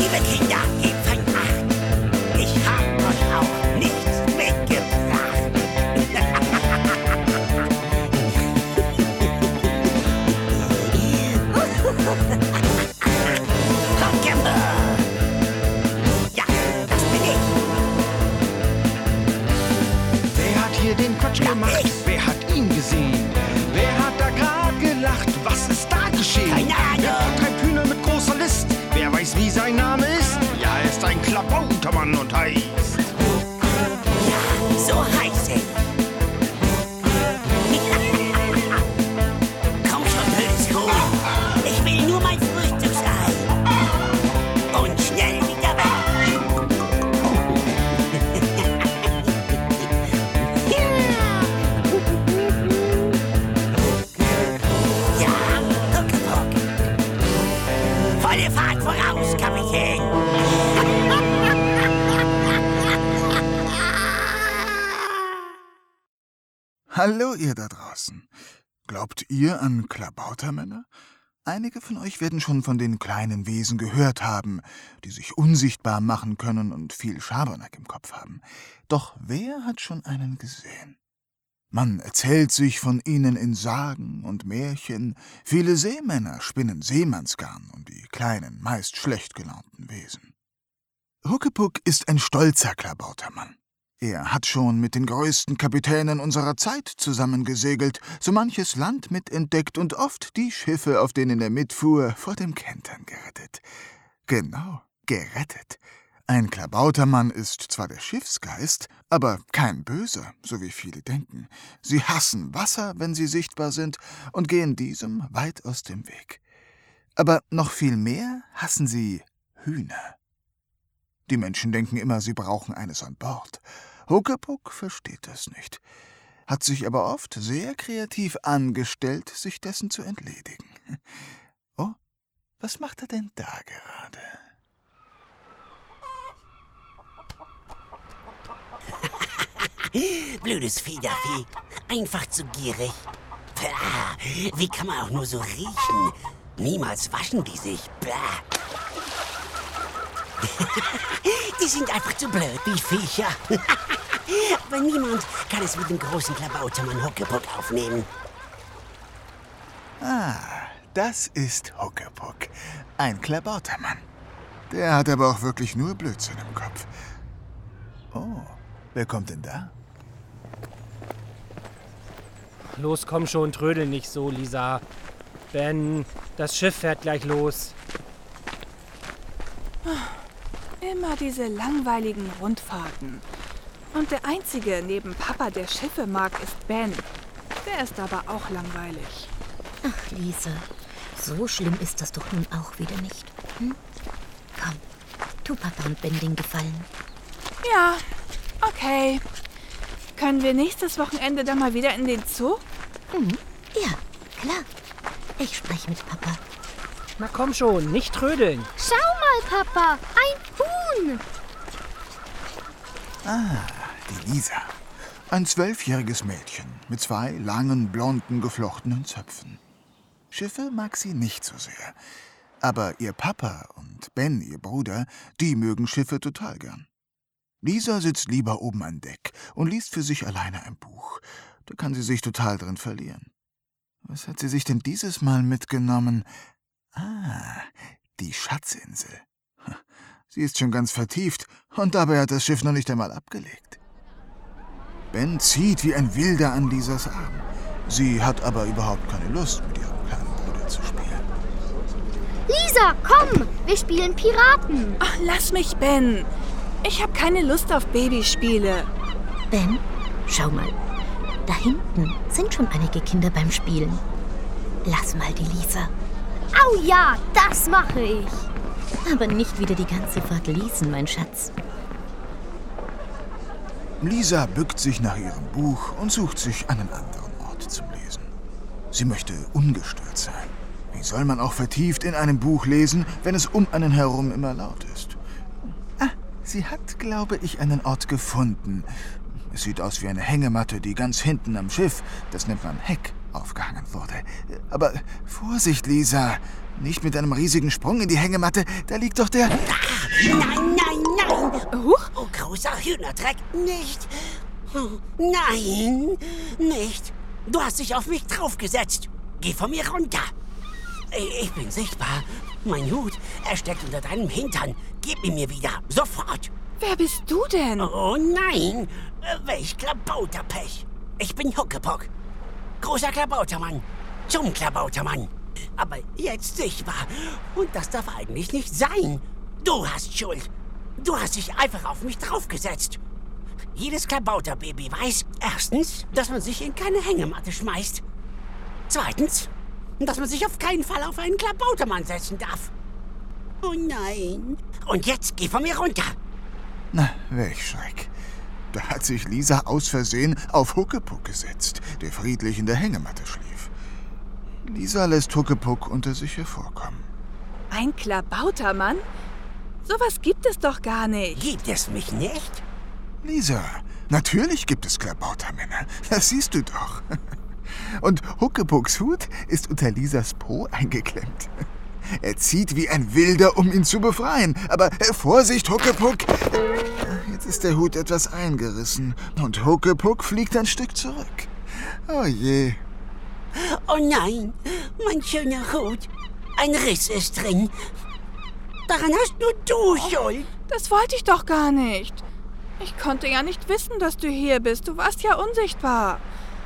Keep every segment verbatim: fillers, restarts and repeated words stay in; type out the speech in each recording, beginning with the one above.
Liebe Kinder, gebt fein Acht. Ich hab euch auch nichts mitgebracht. Huckleberry. Ja, das bin ich. Wer hat hier den Quatsch Ja, gemacht? ich. Wer hat ihn gesehen? Wer hat da gerade gelacht? Was ist da geschehen? Keine Ahnung. Der treibt Hühner mit großer List. Wer weiß, wie sein Name ist? Ja, er ist ein Klabautermann und heißt. Ja, so heiß ich. Komm schon, blödes Huhn. Ich will nur mein Frühstücksei. Und schnell wieder weg. Ja, Huckepuck. Volle Fahrt voraus, Kapitän. Hallo, ihr da draußen. Glaubt ihr an Klabautermänner? Einige von euch werden schon von den kleinen Wesen gehört haben, die sich unsichtbar machen können und viel Schabernack im Kopf haben. Doch wer hat schon einen gesehen? Man erzählt sich von ihnen in Sagen und Märchen. Viele Seemänner spinnen Seemannsgarn um die kleinen, meist schlecht gelaunten Wesen. Huckepuck ist ein stolzer Klabautermann. Er hat schon mit den größten Kapitänen unserer Zeit zusammengesegelt, so manches Land mitentdeckt und oft die Schiffe, auf denen er mitfuhr, vor dem Kentern gerettet. Genau, gerettet. Ein Klabautermann ist zwar der Schiffsgeist, aber kein Böser, so wie viele denken. Sie hassen Wasser, wenn sie sichtbar sind, und gehen diesem weit aus dem Weg. Aber noch viel mehr hassen sie Hühner. Die Menschen denken immer, sie brauchen eines an Bord. Huckepuck versteht das nicht, hat sich aber oft sehr kreativ angestellt, sich dessen zu entledigen. Oh, was macht er denn da gerade? Blödes Federvieh. Einfach zu gierig. Pah, wie kann man auch nur so riechen? Niemals waschen die sich. Pah. Die sind einfach zu blöd, die Viecher. Aber niemand kann es mit dem großen Klabautermann Huckepuck aufnehmen. Ah, das ist Huckepuck, ein Klabautermann. Der hat aber auch wirklich nur Blödsinn im Kopf. Oh, wer kommt denn da? Los, komm schon, trödel nicht so, Lisa. Ben, das Schiff fährt gleich los. Immer diese langweiligen Rundfahrten. Und der Einzige neben Papa, der Schiffe mag, ist Ben. Der ist aber auch langweilig. Ach, Lisa, so schlimm ist das doch nun auch wieder nicht. Hm? Komm, tu Papa und Ben den Gefallen. Ja, okay. Können wir nächstes Wochenende dann mal wieder in den Zoo? Mhm. Ja, klar. Ich spreche mit Papa. Na komm schon, nicht trödeln. Schau mal, Papa, ein Huhn. Ah, die Lisa. Ein zwölfjähriges Mädchen mit zwei langen, blonden, geflochtenen Zöpfen. Schiffe mag sie nicht so sehr. Aber ihr Papa und Ben, ihr Bruder, die mögen Schiffe total gern. Lisa sitzt lieber oben an Deck und liest für sich alleine ein Buch. Da kann sie sich total drin verlieren. Was hat sie sich denn dieses Mal mitgenommen? Ah, die Schatzinsel. Sie ist schon ganz vertieft und dabei hat das Schiff noch nicht einmal abgelegt. Ben zieht wie ein Wilder an Lisas Arm. Sie hat aber überhaupt keine Lust, mit ihrem kleinen Bruder zu spielen. Lisa, komm, wir spielen Piraten. Ach, lass mich, Ben. Ich habe keine Lust auf Babyspiele. Ben, schau mal. Da hinten sind schon einige Kinder beim Spielen. Lass mal die Lisa. Au ja, das mache ich. Aber nicht wieder die ganze Fahrt lesen, mein Schatz. Lisa bückt sich nach ihrem Buch und sucht sich einen anderen Ort zum Lesen. Sie möchte ungestört sein. Wie soll man auch vertieft in einem Buch lesen, wenn es um einen herum immer laut ist? Ah, sie hat, glaube ich, einen Ort gefunden. Es sieht aus wie eine Hängematte, die ganz hinten am Schiff, das nennt man Heck, aufgehangen wurde. Aber Vorsicht, Lisa, nicht mit einem riesigen Sprung in die Hängematte, da liegt doch der... Nein, nein, nein! Huch. Oh, großer Hühnerdreck, nicht! Nein, nicht! Du hast dich auf mich draufgesetzt. Geh von mir runter. Ich bin sichtbar. Mein Hut, er steckt unter deinem Hintern. Gib ihn mir wieder, sofort. Wer bist du denn? Oh nein, welch Klabauterpech. Ich bin Huckepuck. Großer Klabautermann. Zum Klabautermann. Aber jetzt sichtbar. Und das darf eigentlich nicht sein. Du hast Schuld. Du hast dich einfach auf mich draufgesetzt. Jedes Klabauterbaby weiß, erstens, dass man sich in keine Hängematte schmeißt. Zweitens, dass man sich auf keinen Fall auf einen Klabautermann setzen darf. Oh nein. Und jetzt geh von mir runter. Na, welch Schreck. Da hat sich Lisa aus Versehen auf Huckepuck gesetzt, der friedlich in der Hängematte schlief. Lisa lässt Huckepuck unter sich hervorkommen. Ein Klabautermann? Sowas gibt es doch gar nicht. Gibt es mich nicht? Lisa, natürlich gibt es Klabautermänner. Das siehst du doch. Und Huckepucks Hut ist unter Lisas Po eingeklemmt. Er zieht wie ein Wilder, um ihn zu befreien. Aber äh, Vorsicht, Huckepuck! Jetzt ist der Hut etwas eingerissen und Huckepuck fliegt ein Stück zurück. Oh je. Oh nein, mein schöner Hut. Ein Riss ist drin. Daran hast nur du Schuld. Das wollte ich doch gar nicht. Ich konnte ja nicht wissen, dass du hier bist. Du warst ja unsichtbar.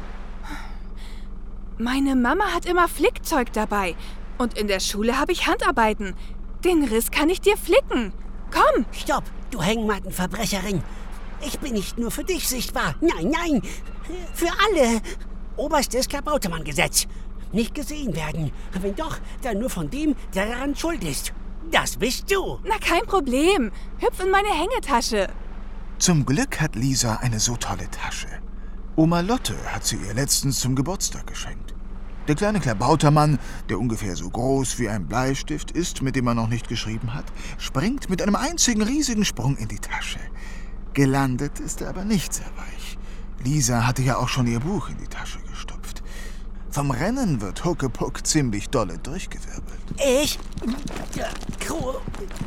Meine Mama hat immer Flickzeug dabei. Und in der Schule habe ich Handarbeiten. Den Riss kann ich dir flicken. Komm! Stopp, du Hängmattenverbrecherin. Ich bin nicht nur für dich sichtbar. Nein, nein, für alle. Oberstes Klabautermann-Gesetz. Nicht gesehen werden. Wenn doch, dann nur von dem, der daran schuld ist. Das bist du. Na, kein Problem. Hüpf in meine Hängetasche. Zum Glück hat Lisa eine so tolle Tasche. Oma Lotte hat sie ihr letztens zum Geburtstag geschenkt. Der kleine Klabautermann, der ungefähr so groß wie ein Bleistift ist, mit dem er noch nicht geschrieben hat, springt mit einem einzigen riesigen Sprung in die Tasche. Gelandet ist er aber nicht sehr weich. Lisa hatte ja auch schon ihr Buch in die Tasche gestopft. Vom Rennen wird Huckepuck ziemlich dolle durchgewirbelt. Ich, der große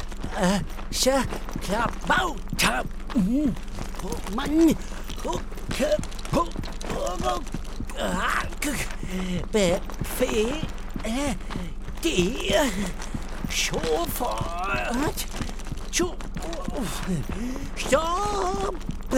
Klabauter, oh Mann, Huckepuck, befehle dir sofort zu stopp.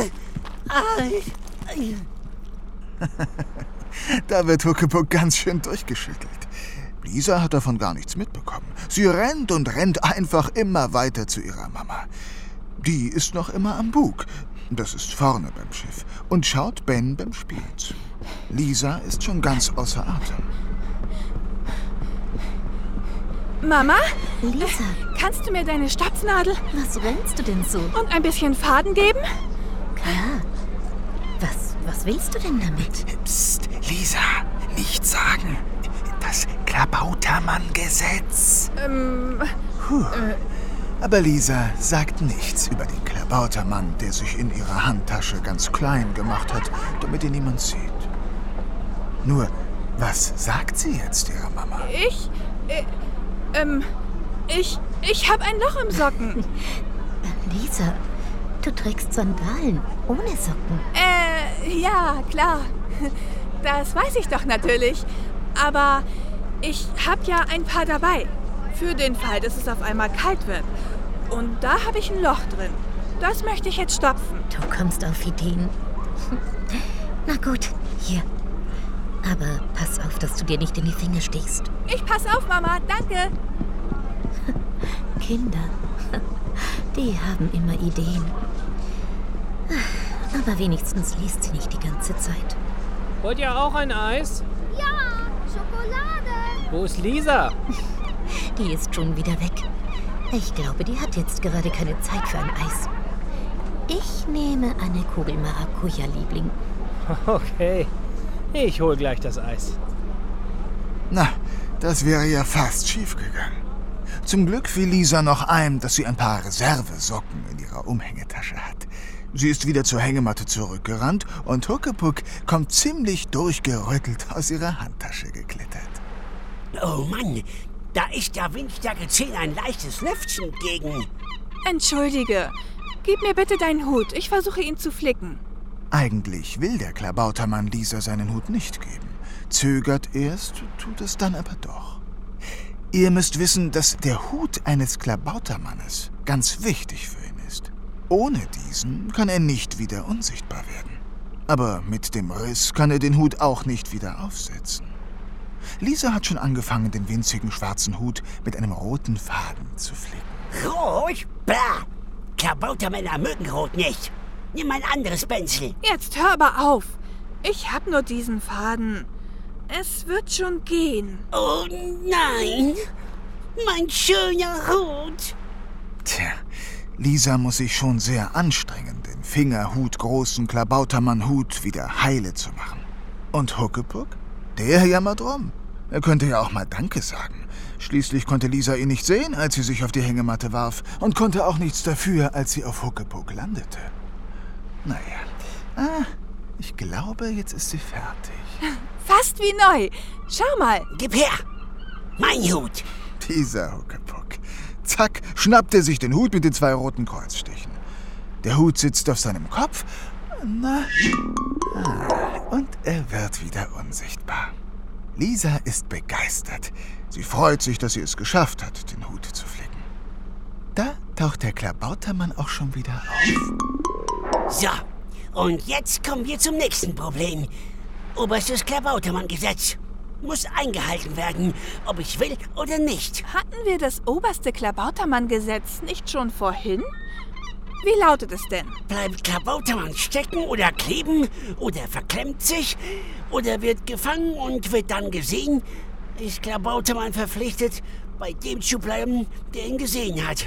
Da wird Huckepuck ganz schön durchgeschüttelt. Lisa hat davon gar nichts mitbekommen. Sie rennt und rennt einfach immer weiter zu ihrer Mama. Die ist noch immer am Bug. Das ist vorne beim Schiff. Und schaut Ben beim Spielen zu. Lisa ist schon ganz außer Atem. Mama? Lisa, Kannst du mir deine Stopfnadel was rennst du denn so? und ein bisschen Faden geben? Klar. Was, was willst du denn damit? Psst, Lisa, nichts sagen. Das Klabautermann-Gesetz. Ähm, Puh. Aber Lisa sagt nichts über den Klabautermann, der sich in ihrer Handtasche ganz klein gemacht hat, damit ihn niemand sieht. Nur, was sagt sie jetzt ihrer Mama? ich, äh, ähm, ich, ich habe ein Loch im Socken. Lisa, du trägst Sandalen ohne Socken. Äh, ja, klar. Das weiß ich doch natürlich. Aber ich habe ja ein paar dabei. Für den Fall, dass es auf einmal kalt wird. Und da habe ich ein Loch drin. Das möchte ich jetzt stopfen. Du kommst auf Ideen. Na gut, hier. Aber pass auf, dass du dir nicht in die Finger stichst. Ich pass auf, Mama. Danke. Kinder, die haben immer Ideen. Aber wenigstens liest sie nicht die ganze Zeit. Wollt ihr auch ein Eis? Ja, Schokolade. Wo ist Lisa? Die ist schon wieder weg. Ich glaube, die hat jetzt gerade keine Zeit für ein Eis. Ich nehme eine Kugel Maracuja, Liebling. Okay, ich hol gleich das Eis. Na, das wäre ja fast schiefgegangen. Zum Glück fiel Lisa noch ein, dass sie ein paar Reservesocken in ihrer Umhängetasche hat. Sie ist wieder zur Hängematte zurückgerannt und Huckepuck kommt ziemlich durchgerüttelt aus ihrer Handtasche geklettert. Oh Mann, da ist ja Windstärke zehn ein leichtes Lüftchen gegen. Entschuldige. Gib mir bitte deinen Hut. Ich versuche ihn zu flicken. Eigentlich will der Klabautermann Lisa seinen Hut nicht geben. Zögert erst, tut es dann aber doch. Ihr müsst wissen, dass der Hut eines Klabautermannes ganz wichtig für ihn ist. Ohne diesen kann er nicht wieder unsichtbar werden. Aber mit dem Riss kann er den Hut auch nicht wieder aufsetzen. Lisa hat schon angefangen, den winzigen schwarzen Hut mit einem roten Faden zu flicken. Rot? Blah! Klabautermänner mögen Rot nicht. Nimm ein anderes Pencil. Jetzt hör aber auf. Ich hab nur diesen Faden. Es wird schon gehen. Oh nein! Mein schöner Hut! Tja, Lisa muss sich schon sehr anstrengen, den fingerhutgroßen Klabautermann-Hut wieder heile zu machen. Und Huckepuck? Der jammert rum. Er könnte ja auch mal Danke sagen. Schließlich konnte Lisa ihn nicht sehen, als sie sich auf die Hängematte warf, und konnte auch nichts dafür, als sie auf Huckepuck landete. Naja, ah, ich glaube, jetzt ist sie fertig. Fast wie neu. Schau mal. Gib her! Mein Hut! Dieser Huckepuck. Zack, schnappt er sich den Hut mit den zwei roten Kreuzstichen. Der Hut sitzt auf seinem Kopf. Na, ah, und er wird wieder unsichtbar. Lisa ist begeistert. Sie freut sich, dass sie es geschafft hat, den Hut zu flicken. Da taucht der Klabautermann auch schon wieder auf. So, und jetzt kommen wir zum nächsten Problem. Oberstes Klabautermann-Gesetz. Muss eingehalten werden, ob ich will oder nicht. Hatten wir das oberste Klabautermann-Gesetz nicht schon vorhin? Wie lautet es denn? Bleibt Klabautermann stecken oder kleben oder verklemmt sich oder wird gefangen und wird dann gesehen, ist Klabautermann verpflichtet, bei dem zu bleiben, der ihn gesehen hat.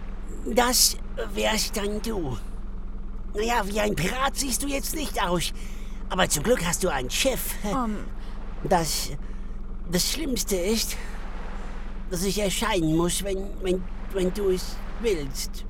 Das wärst dann du. Naja, wie ein Pirat siehst du jetzt nicht aus. Aber zum Glück hast du ein Schiff. Um, Das, das Schlimmste ist, dass ich erscheinen muss, wenn, wenn, wenn du es willst.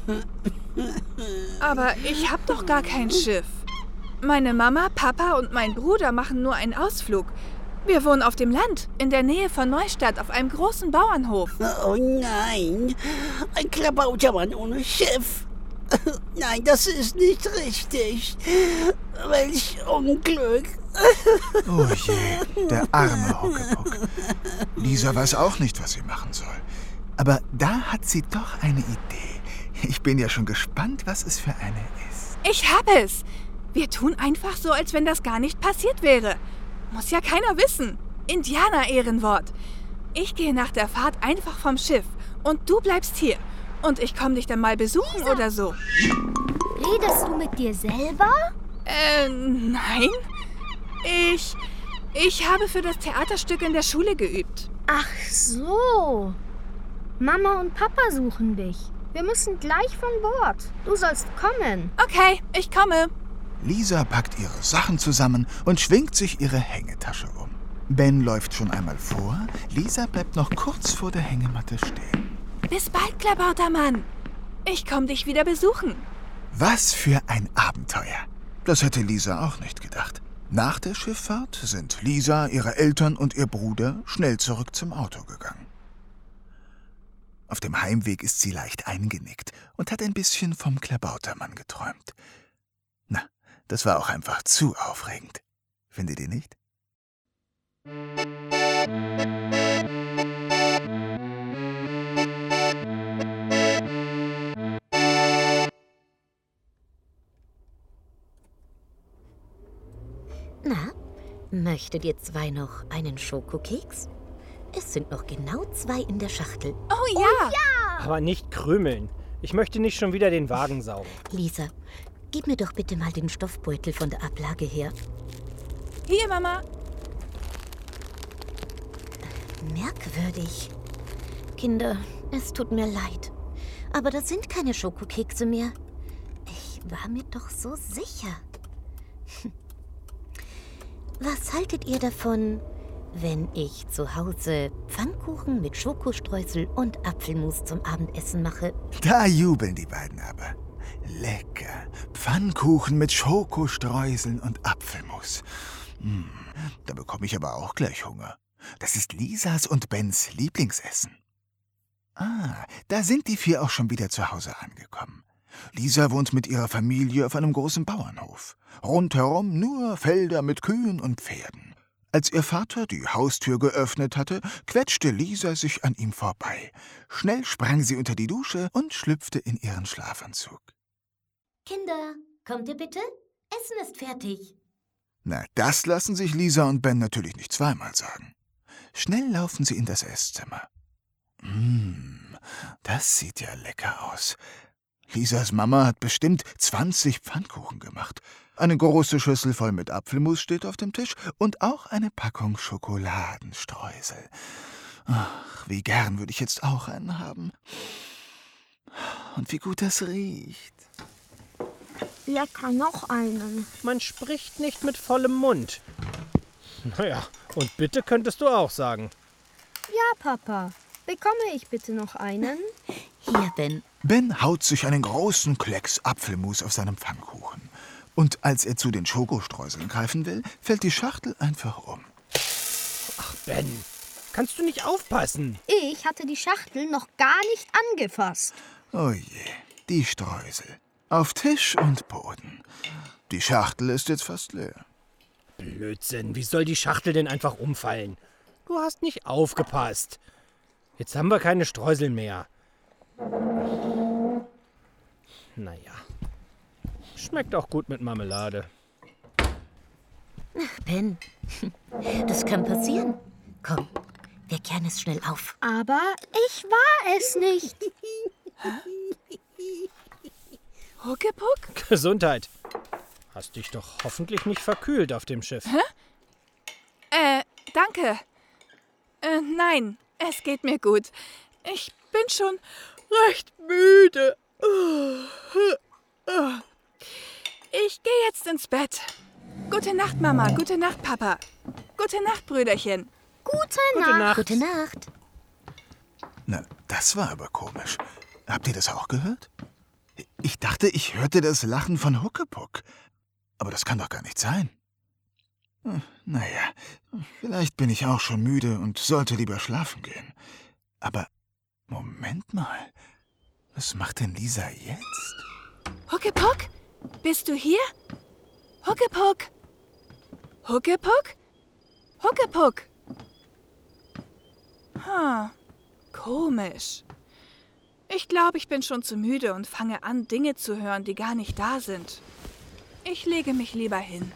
aber ich hab doch gar kein Schiff. Meine Mama, Papa und mein Bruder machen nur einen Ausflug. Wir wohnen auf dem Land, in der Nähe von Neustadt, auf einem großen Bauernhof. Oh nein, ein Klabautermann ohne Schiff. Nein, das ist nicht richtig. Welch Unglück. Oh je, der arme Huckepuck. Lisa weiß auch nicht, was sie machen soll. Aber da hat sie doch eine Idee. Ich bin ja schon gespannt, was es für eine ist. Ich hab es. Wir tun einfach so, als wenn das gar nicht passiert wäre. Muss ja keiner wissen. Indianer-Ehrenwort. Ich gehe nach der Fahrt einfach vom Schiff und du bleibst hier. Und ich komme dich dann mal besuchen Lisa. oder so. Redest du mit dir selber? Äh, nein. Ich... Ich habe für das Theaterstück in der Schule geübt. Ach so. Mama und Papa suchen dich. Wir müssen gleich von Bord. Du sollst kommen. Okay, ich komme. Lisa packt ihre Sachen zusammen und schwingt sich ihre Hängetasche um. Ben läuft schon einmal vor. Lisa bleibt noch kurz vor der Hängematte stehen. Bis bald, Klabautermann. Ich komme dich wieder besuchen. Was für ein Abenteuer. Das hätte Lisa auch nicht gedacht. Nach der Schifffahrt sind Lisa, ihre Eltern und ihr Bruder schnell zurück zum Auto gegangen. Auf dem Heimweg ist sie leicht eingenickt und hat ein bisschen vom Klabautermann geträumt. Na, das war auch einfach zu aufregend. Findet ihr nicht? Na, möchtet ihr zwei noch einen Schokokeks? Es sind noch genau zwei in der Schachtel. Oh ja. Aber nicht krümeln. Ich möchte nicht schon wieder den Wagen saugen. Lisa, gib mir doch bitte mal den Stoffbeutel von der Ablage her. Hier, Mama. Merkwürdig. Kinder, es tut mir leid. Aber das sind keine Schokokekse mehr. Ich war mir doch so sicher. Was haltet ihr davon, wenn ich zu Hause Pfannkuchen mit Schokostreusel und Apfelmus zum Abendessen mache? Da jubeln die beiden aber. lecker. Pfannkuchen mit Schokostreuseln und Apfelmus. Mm, da bekomme ich aber auch gleich Hunger. Das ist Lisas und Bens Lieblingsessen. Ah, da sind die vier auch schon wieder zu Hause angekommen. Lisa wohnt mit ihrer Familie auf einem großen Bauernhof. Rundherum nur Felder mit Kühen und Pferden. Als ihr Vater die Haustür geöffnet hatte, quetschte Lisa sich an ihm vorbei. Schnell sprang sie unter die Dusche und schlüpfte in ihren Schlafanzug. Kinder, kommt ihr bitte? Essen ist fertig. Na, das lassen sich Lisa und Ben natürlich nicht zweimal sagen. Schnell laufen sie in das Esszimmer. Mmh, das sieht ja lecker aus. Lisas Mama hat bestimmt zwanzig Pfannkuchen gemacht. Eine große Schüssel voll mit Apfelmus steht auf dem Tisch und auch eine Packung Schokoladenstreusel. Ach, wie gern würde ich jetzt auch einen haben. Und wie gut das riecht. Lecker, noch einen. Man spricht nicht mit vollem Mund. Naja, und bitte könntest du auch sagen. Ja, Papa. Bekomme ich bitte noch einen? Hier, Ben. Ben haut sich einen großen Klecks Apfelmus auf seinem Pfannkuchen. Und als er zu den Schokostreuseln greifen will, fällt die Schachtel einfach um. Ach, Ben, kannst du nicht aufpassen? Ich hatte die Schachtel noch gar nicht angefasst. Oh je, die Streusel. Auf Tisch und Boden. Die Schachtel ist jetzt fast leer. Blödsinn, wie soll die Schachtel denn einfach umfallen? Du hast nicht aufgepasst. Jetzt haben wir keine Streusel mehr. Naja, schmeckt auch gut mit Marmelade. Ach, Ben, das kann passieren. Komm, wir kehren es schnell auf. Aber ich war es nicht. Huckepuck? Gesundheit. Hast dich doch hoffentlich nicht verkühlt auf dem Schiff. Hä? Äh, danke. Äh, nein, es geht mir gut. Ich bin schon recht müde. Ich gehe jetzt ins Bett. Gute Nacht, Mama. Gute Nacht, Papa. Gute Nacht, Brüderchen. Gute, Gute Nacht. Nacht. Gute Nacht. Na, das war aber komisch. Habt ihr das auch gehört? Ich dachte, ich hörte das Lachen von Huckepuck. Aber das kann doch gar nicht sein. Hm, naja, vielleicht bin ich auch schon müde und sollte lieber schlafen gehen. Aber Moment mal. Was macht denn Lisa jetzt? Huckepuck? Bist du hier? Huckepuck? Huckepuck? Huckepuck? Hm, komisch. Ich glaube, ich bin schon zu müde und fange an, Dinge zu hören, die gar nicht da sind. Ich lege mich lieber hin.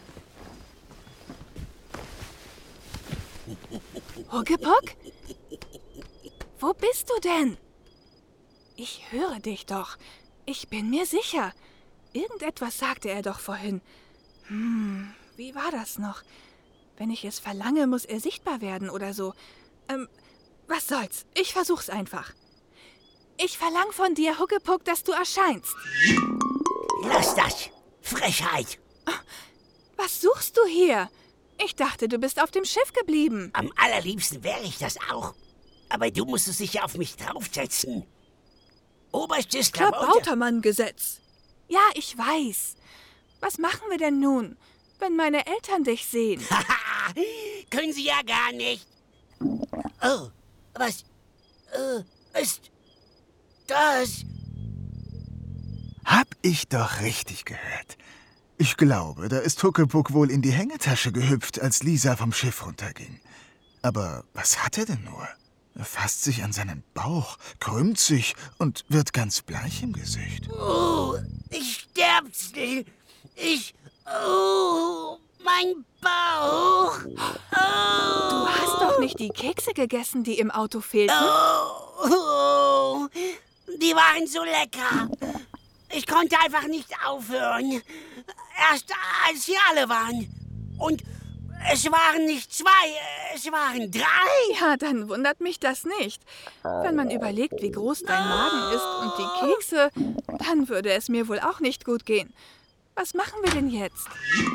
Huckepuck? Wo bist du denn? Ich höre dich doch. Ich bin mir sicher. Irgendetwas sagte er doch vorhin. Hm, wie war das noch? Wenn ich es verlange, muss er sichtbar werden oder so. Ähm, was soll's? Ich versuch's einfach. Ich verlang von dir, Huckepuck, dass du erscheinst. Lass das! Frechheit! Was suchst du hier? Ich dachte, du bist auf dem Schiff geblieben. Am allerliebsten wäre ich das auch. Aber du musst es sicher auf mich draufsetzen. Oberstes Klabauter... Klabautermann-Gesetz. Ja, ich weiß. Was machen wir denn nun, wenn meine Eltern dich sehen? Haha, können sie ja gar nicht. Oh, was äh, ist das? Hab ich doch richtig gehört. Ich glaube, da ist Huckepuck wohl in die Hängetasche gehüpft, als Lisa vom Schiff runterging. Aber was hat er denn nur? Er fasst sich an seinen Bauch, krümmt sich und wird ganz bleich im Gesicht. Oh, ich sterpsel. Ich... Oh, mein Bauch. Oh. Du hast doch nicht die Kekse gegessen, die im Auto fehlten? Oh, oh, die waren so lecker. Ich konnte einfach nicht aufhören. Erst als sie alle waren. Und es waren nicht zwei, es waren drei. Ja, dann wundert mich das nicht. Wenn man überlegt, wie groß dein Magen ist und die Kekse, dann würde es mir wohl auch nicht gut gehen. Was machen wir denn jetzt?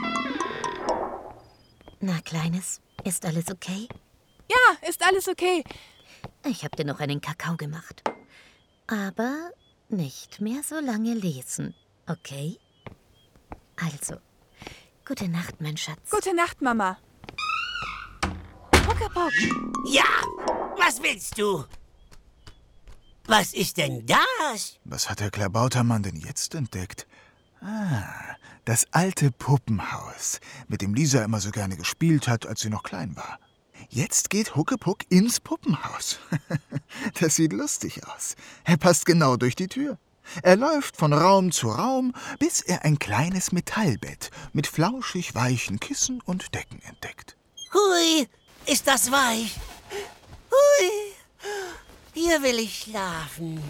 Na, Kleines, ist alles okay? Ja, ist alles okay. Ich habe dir noch einen Kakao gemacht. Aber nicht mehr so lange lesen. Okay. Also, gute Nacht, mein Schatz. Gute Nacht, Mama. Huckepuck. Ja, was willst du? Was ist denn das? Was hat der Klabautermann denn jetzt entdeckt? Ah, das alte Puppenhaus, mit dem Lisa immer so gerne gespielt hat, als sie noch klein war. Jetzt geht Huckepuck ins Puppenhaus. Das sieht lustig aus. Er passt genau durch die Tür. Er läuft von Raum zu Raum, bis er ein kleines Metallbett mit flauschig weichen Kissen und Decken entdeckt. Hui, ist das weich. Hui, hier will ich schlafen.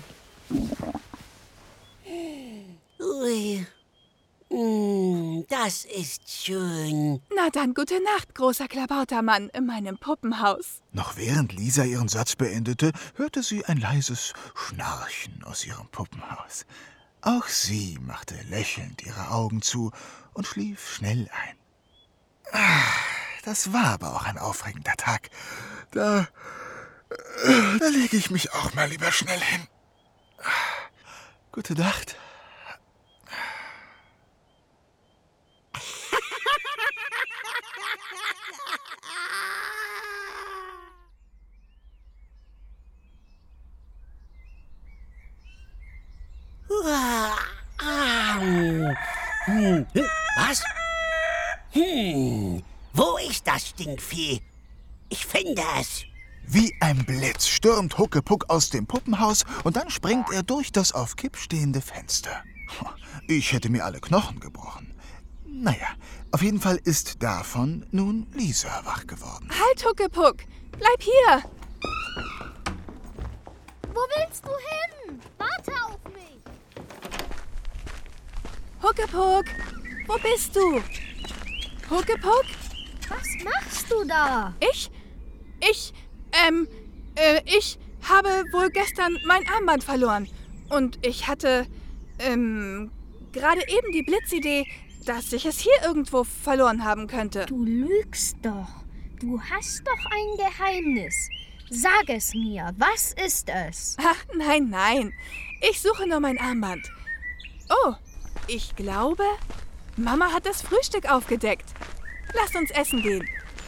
Ui, mm, das ist schön. Na dann, gute Nacht, großer Klabautermann in meinem Puppenhaus. Noch während Lisa ihren Satz beendete, hörte sie ein leises Schnarchen aus ihrem Puppenhaus. Auch sie machte lächelnd ihre Augen zu und schlief schnell ein. Ah, das war aber auch ein aufregender Tag. Da, da lege ich mich auch mal lieber schnell hin. Gute Nacht. Hm, was? Hm, wo ist das Stinkvieh? Ich finde es. Wie ein Blitz stürmt Huckepuck aus dem Puppenhaus und dann springt er durch das auf Kipp stehende Fenster. Ich hätte mir alle Knochen gebrochen. Naja, auf jeden Fall ist davon nun Lisa wach geworden. Halt, Huckepuck! Bleib hier! Wo willst du hin? Warte auf mich! Huckepuck! Wo bist du? Huckepuck? Was machst du da? Ich? Ich, ähm, äh, ich habe wohl gestern mein Armband verloren. Und ich hatte, ähm, gerade eben die Blitzidee, dass ich es hier irgendwo verloren haben könnte. Du lügst doch. Du hast doch ein Geheimnis. Sag es mir. Was ist es? Ach, nein, nein. Ich suche nur mein Armband. Oh, ich glaube, Mama hat das Frühstück aufgedeckt. Lass uns essen gehen.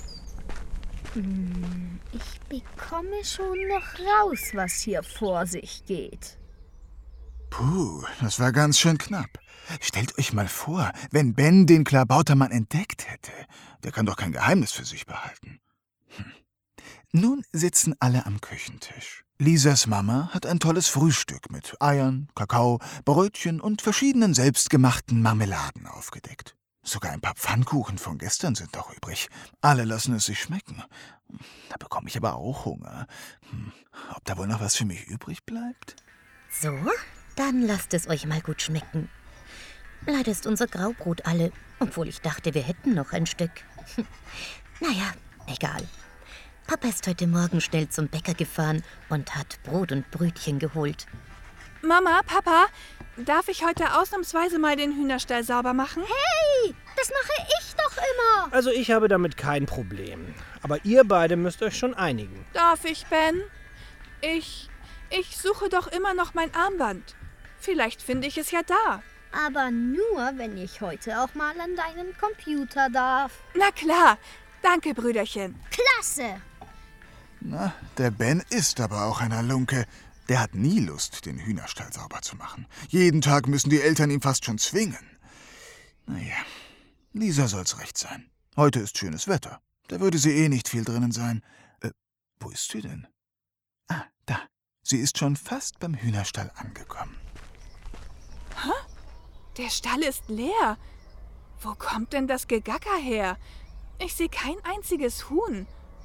Hm, ich bekomme schon noch raus, was hier vor sich geht. Puh, das war ganz schön knapp. Stellt euch mal vor, wenn Ben den Klabautermann entdeckt hätte. Der kann doch kein Geheimnis für sich behalten. Hm. Nun sitzen alle am Küchentisch. Lisas Mama hat ein tolles Frühstück mit Eiern, Kakao, Brötchen und verschiedenen selbstgemachten Marmeladen aufgedeckt. Sogar ein paar Pfannkuchen von gestern sind noch übrig. Alle lassen es sich schmecken. Da bekomme ich aber auch Hunger. Hm. Ob da wohl noch was für mich übrig bleibt? So, dann lasst es euch mal gut schmecken. Leider ist unser Graubrot alle, obwohl ich dachte, wir hätten noch ein Stück. Naja, egal. Papa ist heute Morgen schnell zum Bäcker gefahren und hat Brot und Brötchen geholt. Mama, Papa, darf ich heute ausnahmsweise mal den Hühnerstall sauber machen? Hey, das mache ich doch immer. Also ich habe damit kein Problem. Aber ihr beide müsst euch schon einigen. Darf ich, Ben? Ich, ich suche doch immer noch mein Armband. Vielleicht finde ich es ja da. Aber nur, wenn ich heute auch mal an deinen Computer darf. Na klar. Danke, Brüderchen. Klasse. Na, der Ben ist aber auch ein Halunke. Der hat nie Lust, den Hühnerstall sauber zu machen. Jeden Tag müssen die Eltern ihn fast schon zwingen. Naja, Lisa soll's recht sein. Heute ist schönes Wetter. Da würde sie eh nicht viel drinnen sein. Äh, wo ist sie denn? Ah, da. Sie ist schon fast beim Hühnerstall angekommen. Hä? Der Stall ist leer. Wo kommt denn das Gegacker her? Ich sehe kein einziges Huhn.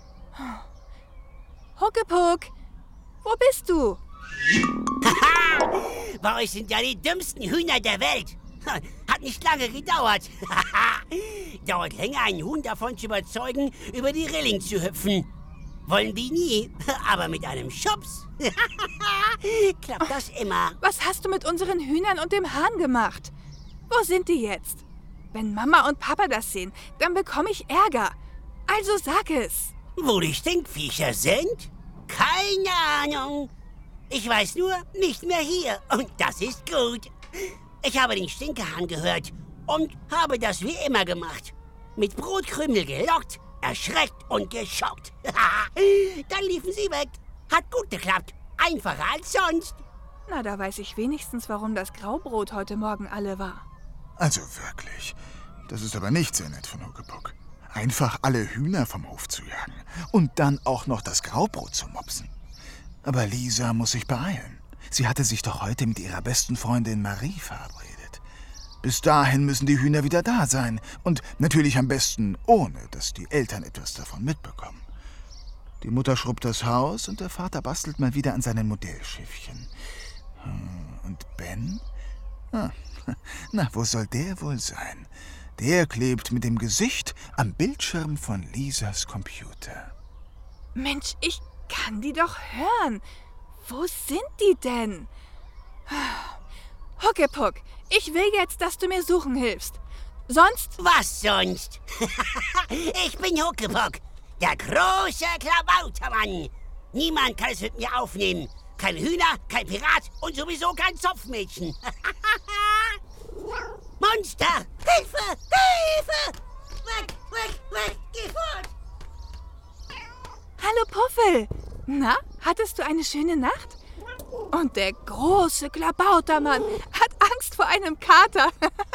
Huckepuck, wo bist du? Haha, bei euch sind ja die dümmsten Hühner der Welt. Hat nicht lange gedauert. Dauert länger, einen Huhn davon zu überzeugen, über die Reling zu hüpfen. Wollen die nie, aber mit einem Schubs klappt das immer. Was hast du mit unseren Hühnern und dem Hahn gemacht? Wo sind die jetzt? Wenn Mama und Papa das sehen, dann bekomme ich Ärger. Also sag es. Wo die Stinkviecher sind? Keine Ahnung. Ich weiß nur, nicht mehr hier. Und das ist gut. Ich habe den Stinkehahn gehört und habe das wie immer gemacht. Mit Brotkrümel gelockt, erschreckt und geschockt. Dann liefen sie weg. Hat gut geklappt. Einfacher als sonst. Na, da weiß ich wenigstens, warum das Graubrot heute Morgen alle war. Also wirklich. Das ist aber nicht sehr nett von Huckepuck. Einfach alle Hühner vom Hof zu jagen und dann auch noch das Graubrot zu mopsen. Aber Lisa muss sich beeilen. Sie hatte sich doch heute mit ihrer besten Freundin Marie verabredet. Bis dahin müssen die Hühner wieder da sein und natürlich am besten ohne, dass die Eltern etwas davon mitbekommen. Die Mutter schrubbt das Haus und der Vater bastelt mal wieder an seinen Modellschiffchen. Und Ben? Ah, na, wo soll der wohl sein? Der klebt mit dem Gesicht am Bildschirm von Lisas Computer. Mensch, ich kann die doch hören. Wo sind die denn? Huckepuck, ich will jetzt, dass du mir suchen hilfst. Sonst... Was sonst? Ich bin Huckepuck, der große Klabautermann. Niemand kann es mit mir aufnehmen. Kein Hühner, kein Pirat und sowieso kein Zopfmädchen. Monster! Hilfe! Hilfe! Weg, weg, weg! Geh fort! Hallo Puffel! Na, hattest du eine schöne Nacht? Und der große Klabautermann hat Angst vor einem Kater.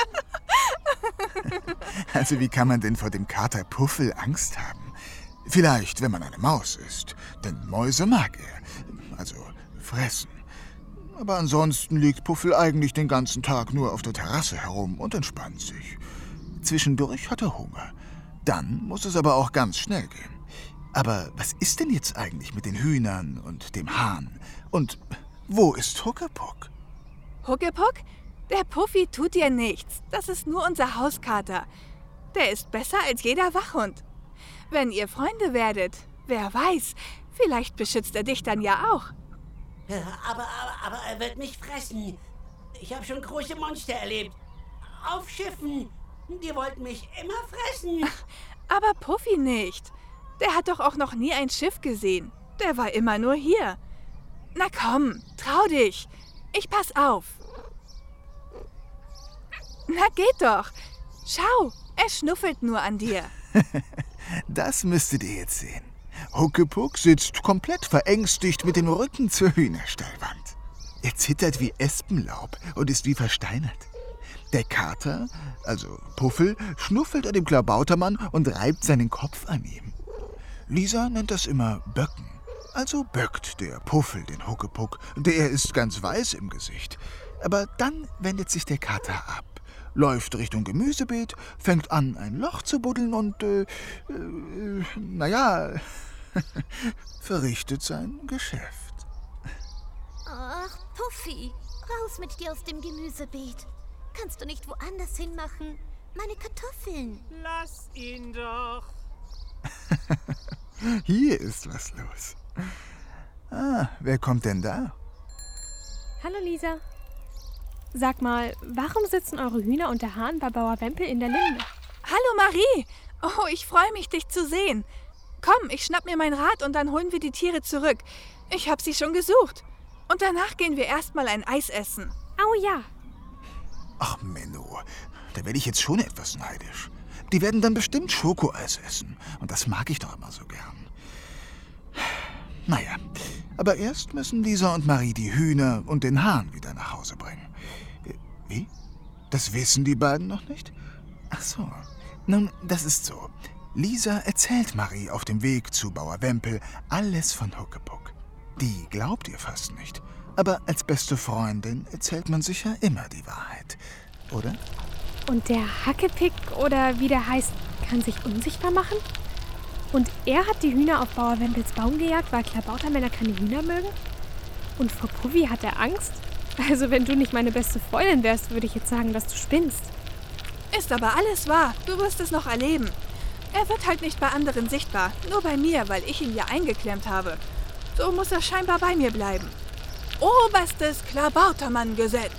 Also wie kann man denn vor dem Kater Puffel Angst haben? Vielleicht, wenn man eine Maus ist, denn Mäuse mag er, also fressen. Aber ansonsten liegt Puffel eigentlich den ganzen Tag nur auf der Terrasse herum und entspannt sich. Zwischendurch hat er Hunger. Dann muss es aber auch ganz schnell gehen. Aber was ist denn jetzt eigentlich mit den Hühnern und dem Hahn? Und wo ist Huckepuck? Huckepuck? Der Puffi tut dir nichts. Das ist nur unser Hauskater. Der ist besser als jeder Wachhund. Wenn ihr Freunde werdet, wer weiß, vielleicht beschützt er dich dann ja auch. Ja, aber, aber, aber er wird mich fressen. Ich habe schon große Monster erlebt. Auf Schiffen. Die wollten mich immer fressen. Aber Puffy nicht. Der hat doch auch noch nie ein Schiff gesehen. Der war immer nur hier. Na komm, trau dich. Ich pass auf. Na geht doch. Schau, er schnuffelt nur an dir. Das müsstet ihr jetzt sehen. Huckepuck sitzt komplett verängstigt mit dem Rücken zur Hühnerstallwand. Er zittert wie Espenlaub und ist wie versteinert. Der Kater, also Puffel, schnuffelt an dem Klabautermann und reibt seinen Kopf an ihm. Lisa nennt das immer Böcken. Also böckt der Puffel den Huckepuck. Der ist ganz weiß im Gesicht. Aber dann wendet sich der Kater ab, läuft Richtung Gemüsebeet, fängt an, ein Loch zu buddeln und, äh, äh naja, verrichtet sein Geschäft. Ach, Puffy, raus mit dir aus dem Gemüsebeet. Kannst du nicht woanders hinmachen? Meine Kartoffeln. Lass ihn doch. Hier ist was los. Ah, wer kommt denn da? Hallo Lisa. Sag mal, warum sitzen eure Hühner und der Hahn bei Bauer Wempel in der Linde? Hallo Marie. Oh, ich freue mich, dich zu sehen. Komm, ich schnapp mir mein Rad und dann holen wir die Tiere zurück. Ich habe sie schon gesucht. Und danach gehen wir erstmal ein Eis essen. Au ja. Ach Menno, da werde ich jetzt schon etwas neidisch. Die werden dann bestimmt Schokoeis essen. Und das mag ich doch immer so gern. Naja, aber erst müssen Lisa und Marie die Hühner und den Hahn wieder nach Hause bringen. Wie? Das wissen die beiden noch nicht? Ach so. Nun, das ist so. Lisa erzählt Marie auf dem Weg zu Bauer Wempel alles von Huckepuck. Die glaubt ihr fast nicht. Aber als beste Freundin erzählt man sich ja immer die Wahrheit, oder? Und der Hackepick, oder wie der heißt, kann sich unsichtbar machen? Und er hat die Hühner auf Bauer Wempels Baum gejagt, weil Klabautermänner keine Hühner mögen? Und vor Puffy hat er Angst? Also wenn du nicht meine beste Freundin wärst, würde ich jetzt sagen, dass du spinnst. Ist aber alles wahr. Du wirst es noch erleben. Er wird halt nicht bei anderen sichtbar. Nur bei mir, weil ich ihn ja eingeklemmt habe. So muss er scheinbar bei mir bleiben. Oberstes Klabautermann-Gesetz.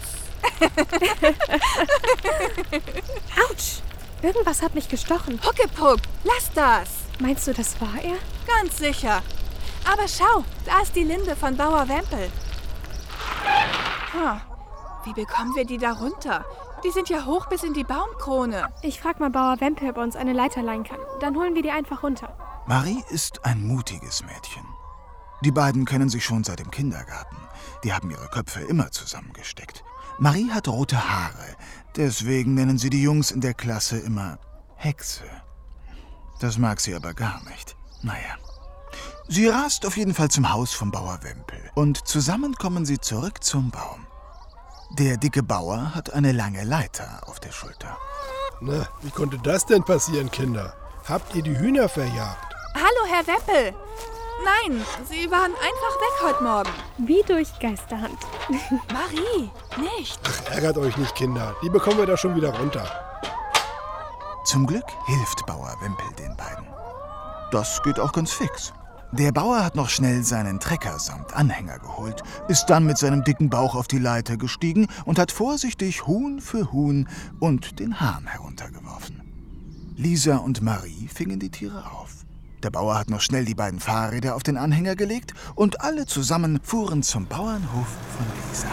Autsch! Irgendwas hat mich gestochen. Huckepuck, lass das! Meinst du, das war er? Ganz sicher. Aber schau, da ist die Linde von Bauer Wempel. Hm. Wie bekommen wir die da runter? Die sind ja hoch bis in die Baumkrone. Ich frag mal Bauer Wempel, ob er uns eine Leiter leihen kann. Dann holen wir die einfach runter. Marie ist ein mutiges Mädchen. Die beiden kennen sich schon seit dem Kindergarten. Die haben ihre Köpfe immer zusammengesteckt. Marie hat rote Haare, deswegen nennen sie die Jungs in der Klasse immer Hexe. Das mag sie aber gar nicht. Naja. Sie rast auf jeden Fall zum Haus vom Bauer Wempel und zusammen kommen sie zurück zum Baum. Der dicke Bauer hat eine lange Leiter auf der Schulter. Na, wie konnte das denn passieren, Kinder? Habt ihr die Hühner verjagt? Hallo, Herr Wempel. Nein, Sie waren einfach weg heute Morgen. Wie durch Geisterhand. Marie, nicht. Ach, ärgert euch nicht, Kinder. Die bekommen wir da schon wieder runter. Zum Glück hilft Bauer Wempel den beiden. Das geht auch ganz fix. Der Bauer hat noch schnell seinen Trecker samt Anhänger geholt, ist dann mit seinem dicken Bauch auf die Leiter gestiegen und hat vorsichtig Huhn für Huhn und den Hahn heruntergeworfen. Lisa und Marie fingen die Tiere auf. Der Bauer hat noch schnell die beiden Fahrräder auf den Anhänger gelegt und alle zusammen fuhren zum Bauernhof von Lisa.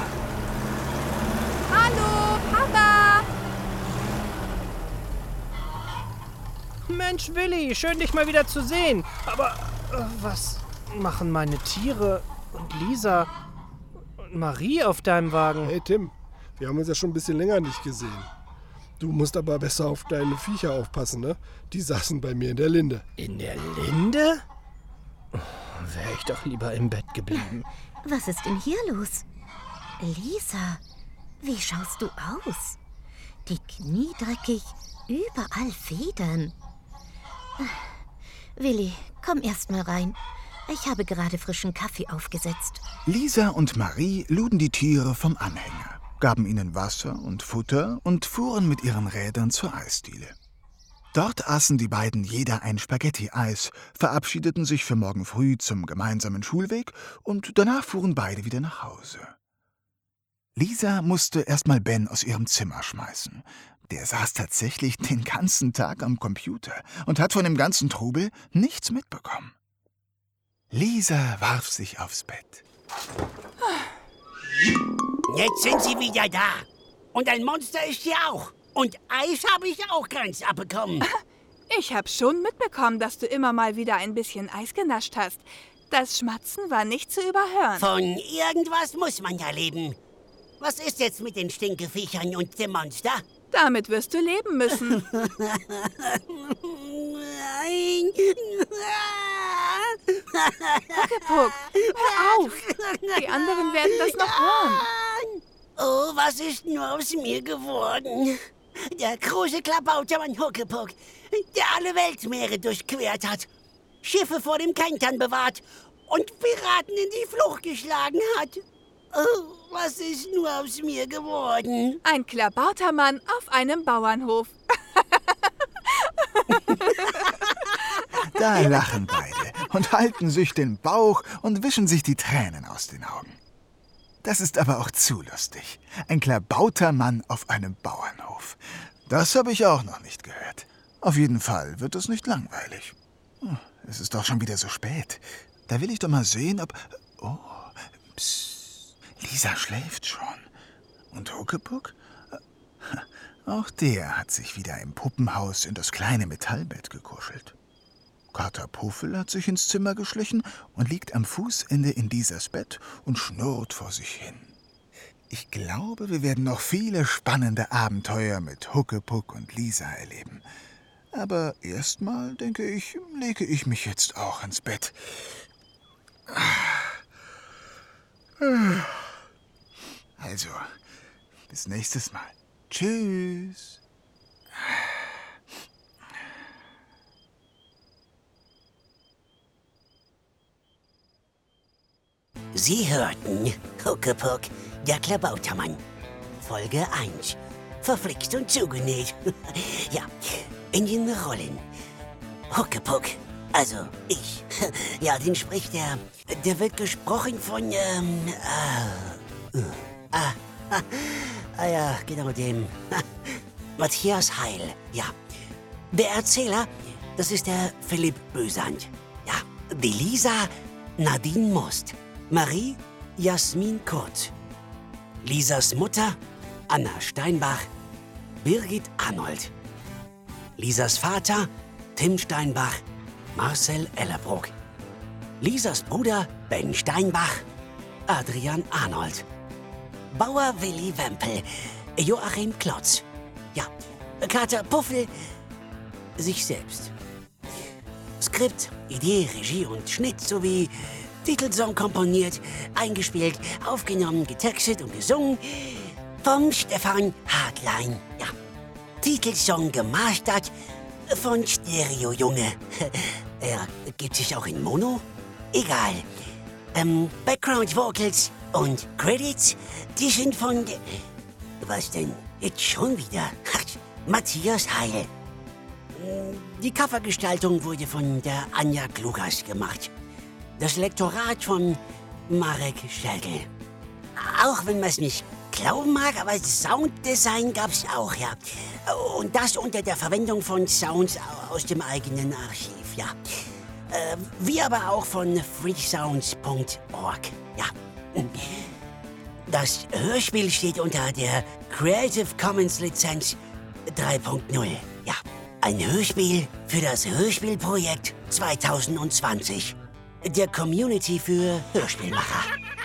Hallo, Papa! Mensch, Willi, schön dich mal wieder zu sehen. Aber äh, was machen meine Tiere und Lisa und Marie auf deinem Wagen? Hey Tim, wir haben uns ja schon ein bisschen länger nicht gesehen. Du musst aber besser auf deine Viecher aufpassen, ne? Die saßen bei mir in der Linde. In der Linde? Oh, wäre ich doch lieber im Bett geblieben. Was ist denn hier los? Lisa, wie schaust du aus? Die Knie dreckig, überall Federn. Willi, komm erst mal rein. Ich habe gerade frischen Kaffee aufgesetzt. Lisa und Marie luden die Tiere vom Anhänger, gaben ihnen Wasser und Futter und fuhren mit ihren Rädern zur Eisdiele. Dort aßen die beiden jeder ein Spaghetti-Eis, verabschiedeten sich für morgen früh zum gemeinsamen Schulweg und danach fuhren beide wieder nach Hause. Lisa musste erst mal Ben aus ihrem Zimmer schmeißen. Der saß tatsächlich den ganzen Tag am Computer und hat von dem ganzen Trubel nichts mitbekommen. Lisa warf sich aufs Bett. Jetzt sind sie wieder da. Und ein Monster ist hier auch. Und Eis habe ich auch ganz abbekommen. Ich habe schon mitbekommen, dass du immer mal wieder ein bisschen Eis genascht hast. Das Schmatzen war nicht zu überhören. Von irgendwas muss man ja leben. Was ist jetzt mit den Stinkeviechern und dem Monster? Damit wirst du leben müssen. Nein. Huckepuck, hör auf. Die anderen werden das noch hören. Oh, was ist nur aus mir geworden? Der große Klabautermann Huckepuck, der alle Weltmeere durchquert hat, Schiffe vor dem Kentern bewahrt und Piraten in die Flucht geschlagen hat. Oh, was ist nur aus mir geworden? Ein Klabautermann auf einem Bauernhof. Da lachen beide und halten sich den Bauch und wischen sich die Tränen aus den Augen. Das ist aber auch zu lustig. Ein Klabautermann auf einem Bauernhof. Das habe ich auch noch nicht gehört. Auf jeden Fall wird es nicht langweilig. Es ist doch schon wieder so spät. Da will ich doch mal sehen, ob... Oh, psst. Lisa schläft schon. Und Huckepuck? Auch der hat sich wieder im Puppenhaus in das kleine Metallbett gekuschelt. Kater Puffel hat sich ins Zimmer geschlichen und liegt am Fußende in Lisas Bett und schnurrt vor sich hin. Ich glaube, wir werden noch viele spannende Abenteuer mit Huckepuck und Lisa erleben. Aber erstmal, denke ich, lege ich mich jetzt auch ins Bett. Also, bis nächstes Mal. Tschüss. Sie hörten Huckepuck, der Klabautermann. Folge eins. Verflixt und zugenäht. Ja, in den Rollen. Huckepuck, also ich. Ja, den spricht der. Der wird gesprochen von, ähm, äh, ah, ah, ah ja, genau dem. Matthias Heil, ja. Der Erzähler, das ist der Philipp Bösand. Ja, die Lisa, Nadine Most. Marie, Jasmin Kurz. Lisas Mutter, Anna Steinbach, Birgit Arnold. Lisas Vater, Tim Steinbach, Marcel Ellerbrook. Lisas Bruder, Ben Steinbach, Adrian Arnold. Bauer Willi Wempel, Joachim Klotz. Ja, Kater Puffel, sich selbst. Skript, Idee, Regie und Schnitt sowie Titelsong komponiert, eingespielt, aufgenommen, getextet und gesungen vom Stefan Hartlein. Ja. Titelsong gemastert von Stereo Junge. Er gibt sich auch in Mono? Egal. Ähm, Background Vocals und Credits, die sind von... Was denn? Jetzt schon wieder? Ach, Matthias Heil. Die Covergestaltung wurde von der Anja Klugas gemacht. Das Lektorat von Marek Schädel. Auch wenn man es nicht glauben mag, aber Sounddesign gab's auch, ja. Und das unter der Verwendung von Sounds aus dem eigenen Archiv, ja. Äh, wie aber auch von freesounds punkt org, ja. Das Hörspiel steht unter der Creative Commons Lizenz drei punkt null, ja. Ein Hörspiel für das Hörspielprojekt zwanzig zwanzig. Der Community für Hörspielmacher.